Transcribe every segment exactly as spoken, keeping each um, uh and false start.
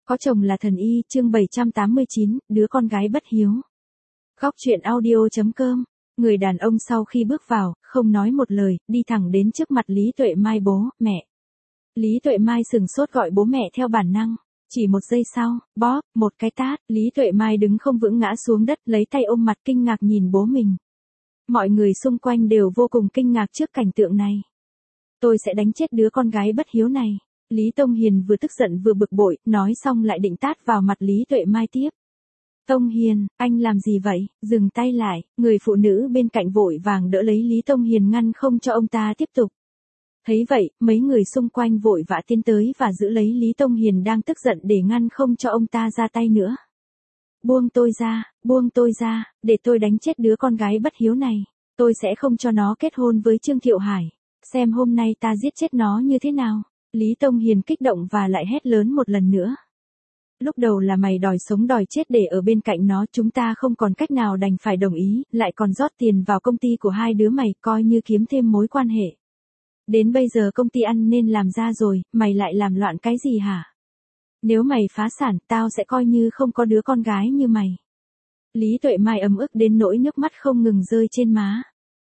Có chồng là thần y, chương bảy trăm tám mươi chín, đứa con gái bất hiếu. Góc truyện audio.com. Người đàn ông sau khi bước vào, không nói một lời, đi thẳng đến trước mặt Lý Tuệ Mai. Bố, mẹ. Lý Tuệ Mai sừng sốt gọi bố mẹ theo bản năng. Chỉ một giây sau, bóp, một cái tát, Lý Tuệ Mai đứng không vững ngã xuống đất, lấy tay ôm mặt kinh ngạc nhìn bố mình. Mọi người xung quanh đều vô cùng kinh ngạc trước cảnh tượng này. Tôi sẽ đánh chết đứa con gái bất hiếu này. Lý Tông Hiền vừa tức giận vừa bực bội, nói xong lại định tát vào mặt Lý Tuệ Mai tiếp. Tông Hiền, anh làm gì vậy? Dừng tay lại, người phụ nữ bên cạnh vội vàng đỡ lấy Lý Tông Hiền ngăn không cho ông ta tiếp tục. Thấy vậy, mấy người xung quanh vội vã tiến tới và giữ lấy Lý Tông Hiền đang tức giận để ngăn không cho ông ta ra tay nữa. Buông tôi ra, buông tôi ra, để tôi đánh chết đứa con gái bất hiếu này. Tôi sẽ không cho nó kết hôn với Trương Thiệu Hải. Xem hôm nay ta giết chết nó như thế nào. Lý Tông Hiền kích động và lại hét lớn một lần nữa. Lúc đầu là mày đòi sống đòi chết để ở bên cạnh nó, chúng ta không còn cách nào đành phải đồng ý, lại còn rót tiền vào công ty của hai đứa mày, coi như kiếm thêm mối quan hệ. Đến bây giờ công ty ăn nên làm ra rồi, mày lại làm loạn cái gì hả? Nếu mày phá sản, tao sẽ coi như không có đứa con gái như mày. Lý Tuệ Mai ấm ức đến nỗi nước mắt không ngừng rơi trên má.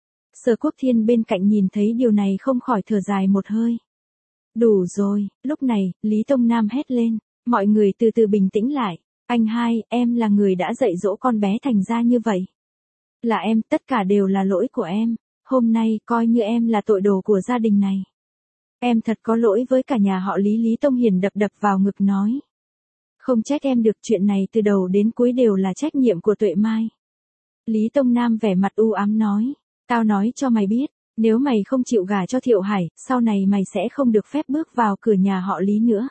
Sở Quốc Thiên bên cạnh nhìn thấy điều này không khỏi thở dài một hơi. Đủ rồi, lúc này, Lý Tông Nam hét lên, mọi người từ từ bình tĩnh lại, anh hai, em là người đã dạy dỗ con bé thành ra như vậy. Là em, tất cả đều là lỗi của em, hôm nay coi như em là tội đồ của gia đình này. Em thật có lỗi với cả nhà họ Lý. Lý Tông Hiền đập đập vào ngực nói. Không trách em được, chuyện này từ đầu đến cuối đều là trách nhiệm của Tuệ Mai. Lý Tông Nam vẻ mặt u ám nói, tao nói cho mày biết. Nếu mày không chịu gả cho Thiệu Hải, sau này mày sẽ không được phép bước vào cửa nhà họ Lý nữa.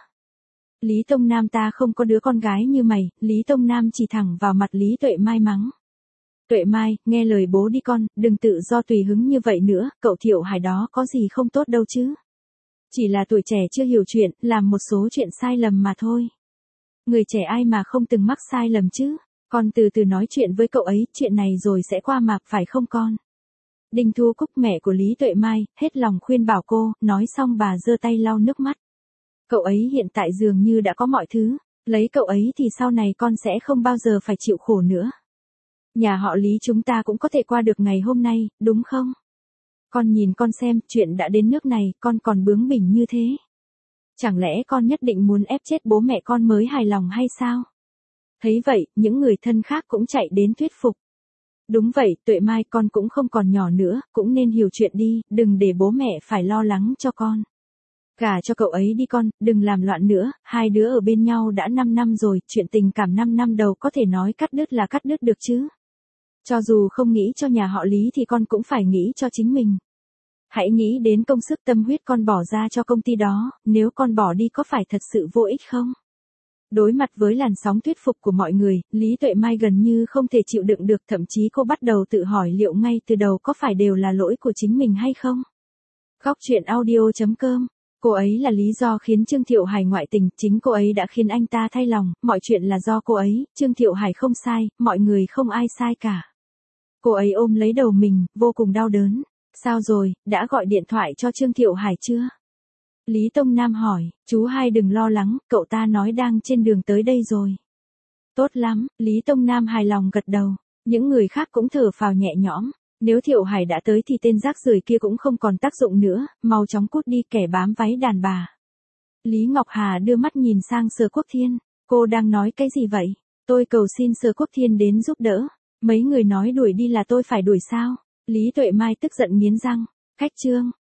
Lý Tông Nam, ta không có đứa con gái như mày. Lý Tông Nam chỉ thẳng vào mặt Lý Tuệ Mai mắng. Tuệ Mai, nghe lời bố đi con, đừng tự do tùy hứng như vậy nữa, cậu Thiệu Hải đó có gì không tốt đâu chứ. Chỉ là tuổi trẻ chưa hiểu chuyện, làm một số chuyện sai lầm mà thôi. Người trẻ ai mà không từng mắc sai lầm chứ, con từ từ nói chuyện với cậu ấy, chuyện này rồi sẽ qua mà, phải không con? Đinh Thu Cúc, mẹ của Lý Tuệ Mai, hết lòng khuyên bảo cô, nói xong bà giơ tay lau nước mắt. Cậu ấy hiện tại dường như đã có mọi thứ, lấy cậu ấy thì sau này con sẽ không bao giờ phải chịu khổ nữa. Nhà họ Lý chúng ta cũng có thể qua được ngày hôm nay, đúng không? Con nhìn con xem, chuyện đã đến nước này, con còn bướng bỉnh như thế. Chẳng lẽ con nhất định muốn ép chết bố mẹ con mới hài lòng hay sao? Thấy vậy, những người thân khác cũng chạy đến thuyết phục. Đúng vậy, Tuệ Mai, con cũng không còn nhỏ nữa, cũng nên hiểu chuyện đi, đừng để bố mẹ phải lo lắng cho con. Gả cho cậu ấy đi con, đừng làm loạn nữa, hai đứa ở bên nhau đã năm năm rồi, chuyện tình cảm năm năm đầu có thể nói cắt đứt là cắt đứt được chứ. Cho dù không nghĩ cho nhà họ Lý thì con cũng phải nghĩ cho chính mình. Hãy nghĩ đến công sức tâm huyết con bỏ ra cho công ty đó, nếu con bỏ đi có phải thật sự vô ích không? Đối mặt với làn sóng thuyết phục của mọi người, Lý Tuệ Mai gần như không thể chịu đựng được, thậm chí cô bắt đầu tự hỏi liệu ngay từ đầu có phải đều là lỗi của chính mình hay không? Góc truyện audio.com. Cô ấy là lý do khiến Trương Thiệu Hải ngoại tình, chính cô ấy đã khiến anh ta thay lòng, mọi chuyện là do cô ấy, Trương Thiệu Hải không sai, mọi người không ai sai cả. Cô ấy ôm lấy đầu mình, vô cùng đau đớn. Sao rồi, đã gọi điện thoại cho Trương Thiệu Hải chưa? Lý Tông Nam hỏi, chú hai đừng lo lắng, cậu ta nói đang trên đường tới đây rồi. Tốt lắm, Lý Tông Nam hài lòng gật đầu, những người khác cũng thở phào nhẹ nhõm, nếu Thiệu Hải đã tới thì tên rác rưởi kia cũng không còn tác dụng nữa, mau chóng cút đi kẻ bám váy đàn bà. Lý Ngọc Hà đưa mắt nhìn sang Sở Quốc Thiên, cô đang nói cái gì vậy? Tôi cầu xin Sở Quốc Thiên đến giúp đỡ, mấy người nói đuổi đi là tôi phải đuổi sao? Lý Tuệ Mai tức giận nghiến răng, khách trương,